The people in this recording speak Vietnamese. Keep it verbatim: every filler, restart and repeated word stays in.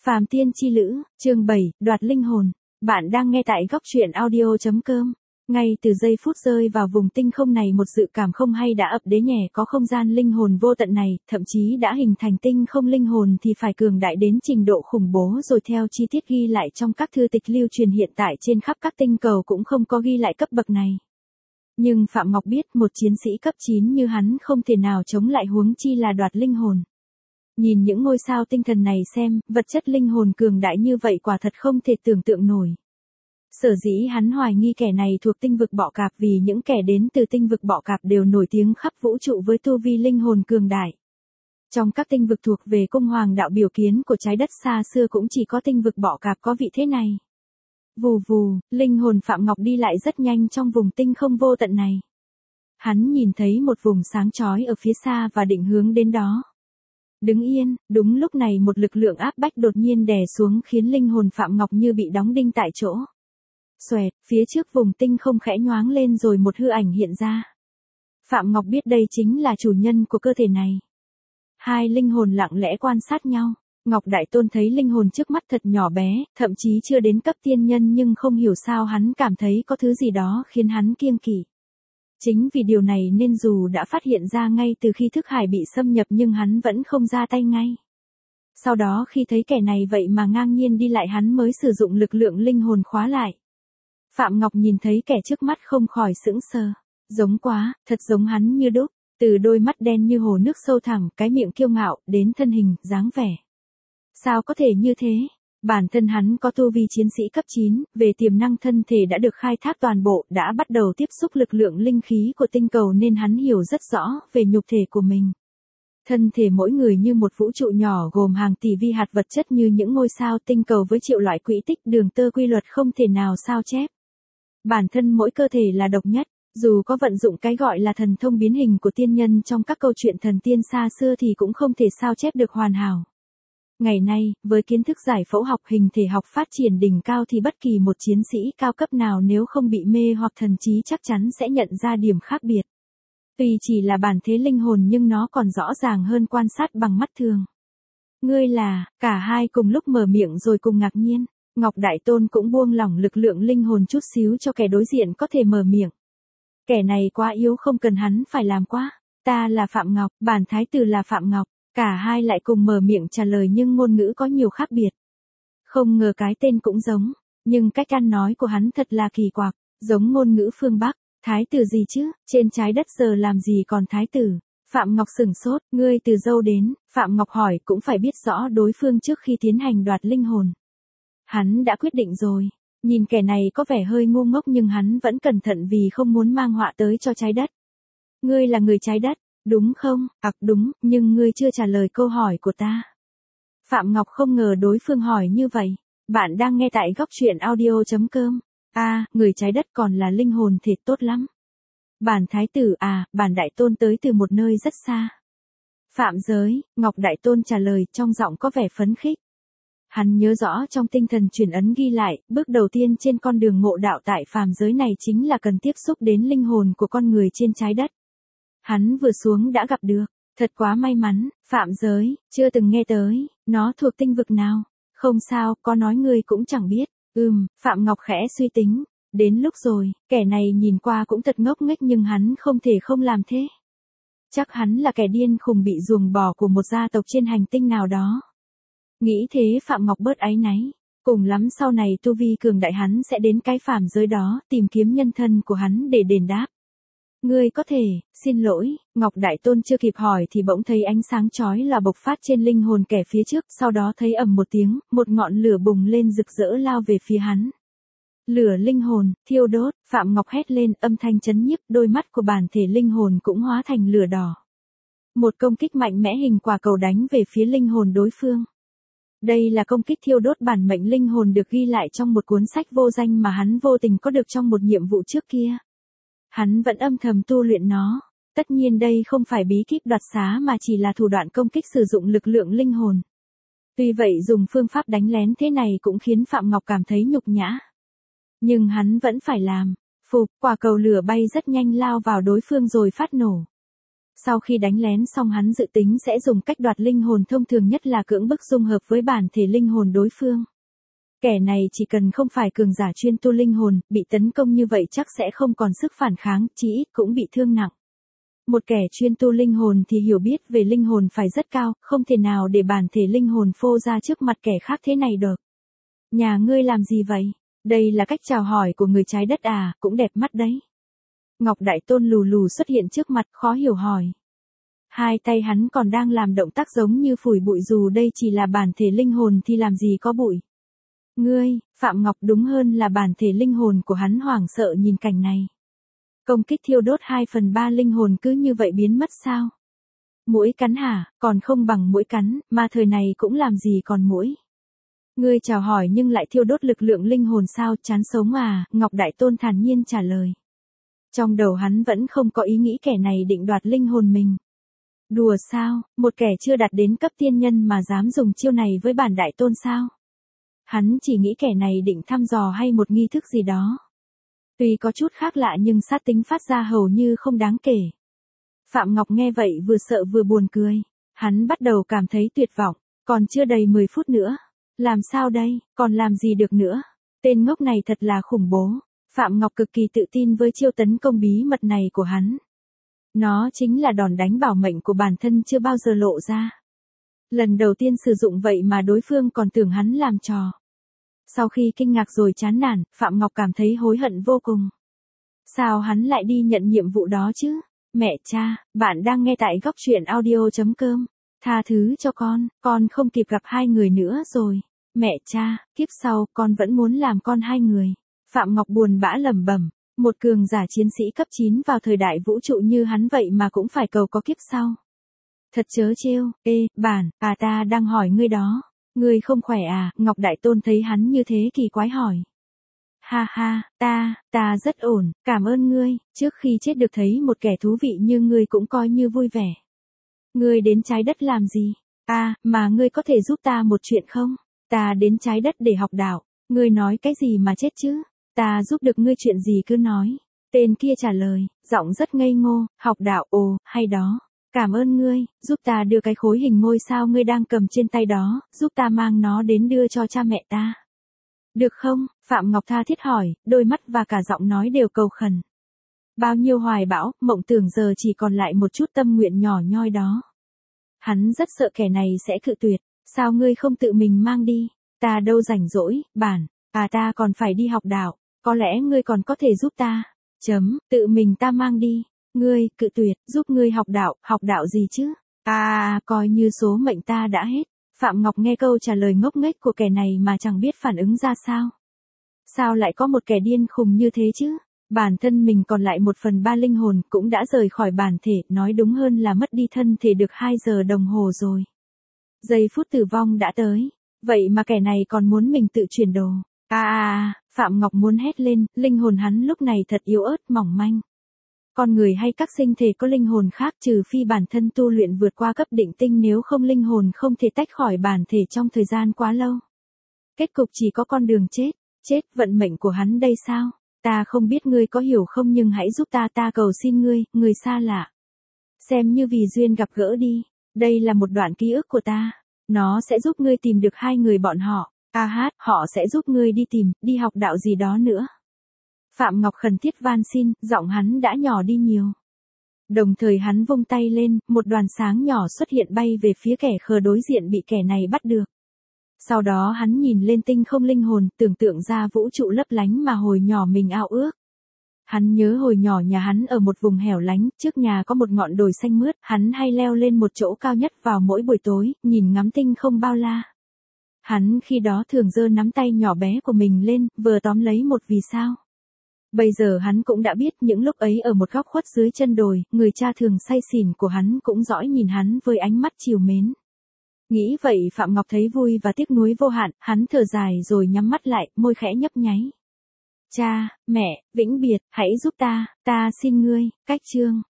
Phàm Tiên Chi Lữ, chương bảy, đoạt linh hồn. Bạn đang nghe tại góc truyện audio chấm com. Ngay từ giây phút rơi vào vùng tinh không này, một dự cảm không hay đã ập đến nhẹ, có không gian linh hồn vô tận này, thậm chí đã hình thành tinh không linh hồn thì phải cường đại đến trình độ khủng bố rồi. Theo chi tiết ghi lại trong các thư tịch lưu truyền hiện tại trên khắp các tinh cầu cũng không có ghi lại cấp bậc này. Nhưng Phạm Ngọc biết một chiến sĩ cấp chín như hắn không thể nào chống lại, huống chi là đoạt linh hồn. Nhìn những ngôi sao tinh thần này xem, vật chất linh hồn cường đại như vậy quả thật không thể tưởng tượng nổi. Sở dĩ hắn hoài nghi kẻ này thuộc tinh vực bọ cạp, vì những kẻ đến từ tinh vực bọ cạp đều nổi tiếng khắp vũ trụ với tu vi linh hồn cường đại. Trong các tinh vực thuộc về cung hoàng đạo biểu kiến của trái đất xa xưa cũng chỉ có tinh vực bọ cạp có vị thế này. Vù vù, linh hồn Phạm Ngọc đi lại rất nhanh trong vùng tinh không vô tận này. Hắn nhìn thấy một vùng sáng chói ở phía xa và định hướng đến đó. Đứng yên, đúng lúc này một lực lượng áp bách đột nhiên đè xuống khiến linh hồn Phạm Ngọc như bị đóng đinh tại chỗ. Xoẹt, phía trước vùng tinh không khẽ nhoáng lên rồi một hư ảnh hiện ra. Phạm Ngọc biết đây chính là chủ nhân của cơ thể này. Hai linh hồn lặng lẽ quan sát nhau. Ngọc Đại Tôn thấy linh hồn trước mắt thật nhỏ bé, thậm chí chưa đến cấp tiên nhân, nhưng không hiểu sao hắn cảm thấy có thứ gì đó khiến hắn kiêng kỵ. Chính vì điều này nên dù đã phát hiện ra ngay từ khi thức hải bị xâm nhập nhưng hắn vẫn không ra tay ngay. Sau đó khi thấy kẻ này vậy mà ngang nhiên đi lại, hắn mới sử dụng lực lượng linh hồn khóa lại. Phạm Ngọc nhìn thấy kẻ trước mắt không khỏi sững sờ. Giống quá, thật giống hắn như đúc, từ đôi mắt đen như hồ nước sâu thẳm, cái miệng kiêu ngạo, đến thân hình, dáng vẻ. Sao có thể như thế? Bản thân hắn có tu vi chiến sĩ cấp chín, về tiềm năng thân thể đã được khai thác toàn bộ, đã bắt đầu tiếp xúc lực lượng linh khí của tinh cầu nên hắn hiểu rất rõ về nhục thể của mình. Thân thể mỗi người như một vũ trụ nhỏ gồm hàng tỷ vi hạt vật chất như những ngôi sao tinh cầu với triệu loại quỹ tích đường tơ quy luật không thể nào sao chép. Bản thân mỗi cơ thể là độc nhất, dù có vận dụng cái gọi là thần thông biến hình của tiên nhân trong các câu chuyện thần tiên xa xưa thì cũng không thể sao chép được hoàn hảo. Ngày nay, với kiến thức giải phẫu học, hình thể học phát triển đỉnh cao thì bất kỳ một chiến sĩ cao cấp nào nếu không bị mê hoặc thần trí chắc chắn sẽ nhận ra điểm khác biệt. Tuy chỉ là bản thế linh hồn nhưng nó còn rõ ràng hơn quan sát bằng mắt thường. Ngươi là, cả hai cùng lúc mở miệng rồi cùng ngạc nhiên. Ngọc Đại Tôn cũng buông lỏng lực lượng linh hồn chút xíu cho kẻ đối diện có thể mở miệng. Kẻ này quá yếu, không cần hắn phải làm quá. Ta là Phạm Ngọc, bản thái tử là Phạm Ngọc. Cả hai lại cùng mở miệng trả lời nhưng ngôn ngữ có nhiều khác biệt. Không ngờ cái tên cũng giống, nhưng cách ăn nói của hắn thật là kỳ quặc, giống ngôn ngữ phương Bắc. Thái tử gì chứ, trên trái đất giờ làm gì còn thái tử? Phạm Ngọc sửng sốt, ngươi từ đâu đến? Phạm Ngọc hỏi, cũng phải biết rõ đối phương trước khi tiến hành đoạt linh hồn. Hắn đã quyết định rồi. Nhìn kẻ này có vẻ hơi ngu ngốc nhưng hắn vẫn cẩn thận vì không muốn mang họa tới cho trái đất. Ngươi là người trái đất, đúng không? Ặc đúng, nhưng ngươi chưa trả lời câu hỏi của ta. Phạm Ngọc không ngờ đối phương hỏi như vậy. Bạn đang nghe tại góc truyện audio chấm com. À, người trái đất còn là linh hồn thì tốt lắm. Bản thái tử à, bản đại tôn tới từ một nơi rất xa. Phạm giới, Ngọc Đại Tôn trả lời trong giọng có vẻ phấn khích. Hắn nhớ rõ trong tinh thần truyền ấn ghi lại, bước đầu tiên trên con đường ngộ đạo tại phàm giới này chính là cần tiếp xúc đến linh hồn của con người trên trái đất. Hắn vừa xuống đã gặp được, thật quá may mắn. Phạm giới, chưa từng nghe tới, nó thuộc tinh vực nào? Không sao, có nói ngươi cũng chẳng biết. Ừm, Phạm Ngọc khẽ suy tính, đến lúc rồi, kẻ này nhìn qua cũng thật ngốc nghếch nhưng hắn không thể không làm thế. Chắc hắn là kẻ điên khùng bị ruồng bỏ của một gia tộc trên hành tinh nào đó. Nghĩ thế Phạm Ngọc bớt áy náy, cùng lắm sau này tu vi cường đại hắn sẽ đến cái phàm giới đó tìm kiếm nhân thân của hắn để đền đáp. Ngươi có thể, xin lỗi, Ngọc Đại Tôn chưa kịp hỏi thì bỗng thấy ánh sáng chói là bộc phát trên linh hồn kẻ phía trước, sau đó thấy ầm một tiếng, một ngọn lửa bùng lên rực rỡ lao về phía hắn. Lửa linh hồn, thiêu đốt, Phạm Ngọc hét lên, âm thanh chấn nhiếp, đôi mắt của bản thể linh hồn cũng hóa thành lửa đỏ. Một công kích mạnh mẽ hình quả cầu đánh về phía linh hồn đối phương. Đây là công kích thiêu đốt bản mệnh linh hồn được ghi lại trong một cuốn sách vô danh mà hắn vô tình có được trong một nhiệm vụ trước kia. Hắn vẫn âm thầm tu luyện nó. Tất nhiên đây không phải bí kíp đoạt xá mà chỉ là thủ đoạn công kích sử dụng lực lượng linh hồn. Tuy vậy dùng phương pháp đánh lén thế này cũng khiến Phạm Ngọc cảm thấy nhục nhã. Nhưng hắn vẫn phải làm. Phục, quả cầu lửa bay rất nhanh lao vào đối phương rồi phát nổ. Sau khi đánh lén xong hắn dự tính sẽ dùng cách đoạt linh hồn thông thường nhất là cưỡng bức dung hợp với bản thể linh hồn đối phương. Kẻ này chỉ cần không phải cường giả chuyên tu linh hồn, bị tấn công như vậy chắc sẽ không còn sức phản kháng, chí ít cũng bị thương nặng. Một kẻ chuyên tu linh hồn thì hiểu biết về linh hồn phải rất cao, không thể nào để bản thể linh hồn phô ra trước mặt kẻ khác thế này được. Nhà ngươi làm gì vậy? Đây là cách chào hỏi của người trái đất à, cũng đẹp mắt đấy. Ngọc Đại Tôn lù lù xuất hiện trước mặt, khó hiểu hỏi. Hai tay hắn còn đang làm động tác giống như phủi bụi, dù đây chỉ là bản thể linh hồn thì làm gì có bụi. Ngươi, Phạm Ngọc đúng hơn là bản thể linh hồn của hắn hoảng sợ nhìn cảnh này. Công kích thiêu đốt hai phần ba linh hồn cứ như vậy biến mất sao? Muỗi cắn hả? Còn không bằng muỗi cắn, mà thời này cũng làm gì còn muỗi. Ngươi chào hỏi nhưng lại thiêu đốt lực lượng linh hồn sao, chán sống à? Ngọc Đại Tôn thản nhiên trả lời. Trong đầu hắn vẫn không có ý nghĩ kẻ này định đoạt linh hồn mình. Đùa sao, một kẻ chưa đạt đến cấp tiên nhân mà dám dùng chiêu này với bản Đại Tôn sao? Hắn chỉ nghĩ kẻ này định thăm dò hay một nghi thức gì đó. Tuy có chút khác lạ nhưng sát tính phát ra hầu như không đáng kể. Phạm Ngọc nghe vậy vừa sợ vừa buồn cười. Hắn bắt đầu cảm thấy tuyệt vọng, còn chưa đầy mười phút nữa. Làm sao đây, còn làm gì được nữa? Tên ngốc này thật là khủng bố. Phạm Ngọc cực kỳ tự tin với chiêu tấn công bí mật này của hắn. Nó chính là đòn đánh bảo mệnh của bản thân chưa bao giờ lộ ra. Lần đầu tiên sử dụng vậy mà đối phương còn tưởng hắn làm trò. Sau khi kinh ngạc rồi chán nản, Phạm Ngọc cảm thấy hối hận vô cùng. Sao hắn lại đi nhận nhiệm vụ đó chứ? Mẹ cha, bạn đang nghe tại góc truyện audio chấm com. Tha thứ cho con, con không kịp gặp hai người nữa rồi. Mẹ cha, kiếp sau con vẫn muốn làm con hai người. Phạm Ngọc buồn bã lẩm bẩm, một cường giả chiến sĩ cấp chín vào thời đại vũ trụ như hắn vậy mà cũng phải cầu có kiếp sau. Thật chớ trêu, ê, bản, à ta đang hỏi ngươi đó. Ngươi không khỏe à? Ngọc Đại Tôn thấy hắn như thế kỳ quái hỏi. Ha ha, ta, ta rất ổn, cảm ơn ngươi, trước khi chết được thấy một kẻ thú vị như ngươi cũng coi như vui vẻ. Ngươi đến trái đất làm gì? À, mà ngươi có thể giúp ta một chuyện không? Ta đến trái đất để học đạo. Ngươi nói cái gì mà chết chứ? Ta giúp được ngươi chuyện gì cứ nói. Tên kia trả lời, giọng rất ngây ngô, học đạo, ồ, hay đó. Cảm ơn ngươi, giúp ta đưa cái khối hình ngôi sao ngươi đang cầm trên tay đó, giúp ta mang nó đến đưa cho cha mẹ ta. Được không? Phạm Ngọc tha thiết hỏi, đôi mắt và cả giọng nói đều cầu khẩn. Bao nhiêu hoài bão, mộng tưởng giờ chỉ còn lại một chút tâm nguyện nhỏ nhoi đó. Hắn rất sợ kẻ này sẽ cự tuyệt, sao ngươi không tự mình mang đi? Ta đâu rảnh rỗi, bản, à ta còn phải đi học đạo, có lẽ ngươi còn có thể giúp ta. Chấm, tự mình ta mang đi. Ngươi, cự tuyệt, giúp ngươi học đạo, học đạo gì chứ? À, coi như số mệnh ta đã hết. Phạm Ngọc nghe câu trả lời ngốc nghếch của kẻ này mà chẳng biết phản ứng ra sao. Sao lại có một kẻ điên khùng như thế chứ? Bản thân mình còn lại một phần ba linh hồn cũng đã rời khỏi bản thể, nói đúng hơn là mất đi thân thể được hai giờ đồng hồ rồi. Giây phút tử vong đã tới, vậy mà kẻ này còn muốn mình tự chuyển đồ. À, à, Phạm Ngọc muốn hét lên, linh hồn hắn lúc này thật yếu ớt mỏng manh. Con người hay các sinh thể có linh hồn khác trừ phi bản thân tu luyện vượt qua cấp định tinh, nếu không linh hồn không thể tách khỏi bản thể trong thời gian quá lâu. Kết cục chỉ có con đường chết, chết vận mệnh của hắn đây sao? Ta không biết ngươi có hiểu không nhưng hãy giúp ta, ta cầu xin ngươi, người xa lạ. Xem như vì duyên gặp gỡ đi, đây là một đoạn ký ức của ta, nó sẽ giúp ngươi tìm được hai người bọn họ, a hát, họ sẽ giúp ngươi đi tìm, đi học đạo gì đó nữa. Phạm Ngọc khẩn thiết van xin, giọng hắn đã nhỏ đi nhiều. Đồng thời hắn vung tay lên, một đoàn sáng nhỏ xuất hiện bay về phía kẻ khờ đối diện bị kẻ này bắt được. Sau đó hắn nhìn lên tinh không linh hồn, tưởng tượng ra vũ trụ lấp lánh mà hồi nhỏ mình ao ước. Hắn nhớ hồi nhỏ nhà hắn ở một vùng hẻo lánh, trước nhà có một ngọn đồi xanh mướt, hắn hay leo lên một chỗ cao nhất vào mỗi buổi tối, nhìn ngắm tinh không bao la. Hắn khi đó thường giơ nắm tay nhỏ bé của mình lên, vừa tóm lấy một vì sao. Bây giờ hắn cũng đã biết những lúc ấy ở một góc khuất dưới chân đồi, người cha thường say xỉn của hắn cũng dõi nhìn hắn với ánh mắt trìu mến. Nghĩ vậy Phạm Ngọc thấy vui và tiếc nuối vô hạn, hắn thở dài rồi nhắm mắt lại, môi khẽ nhấp nháy. Cha, mẹ, vĩnh biệt, hãy giúp ta, ta xin ngươi, cách chương.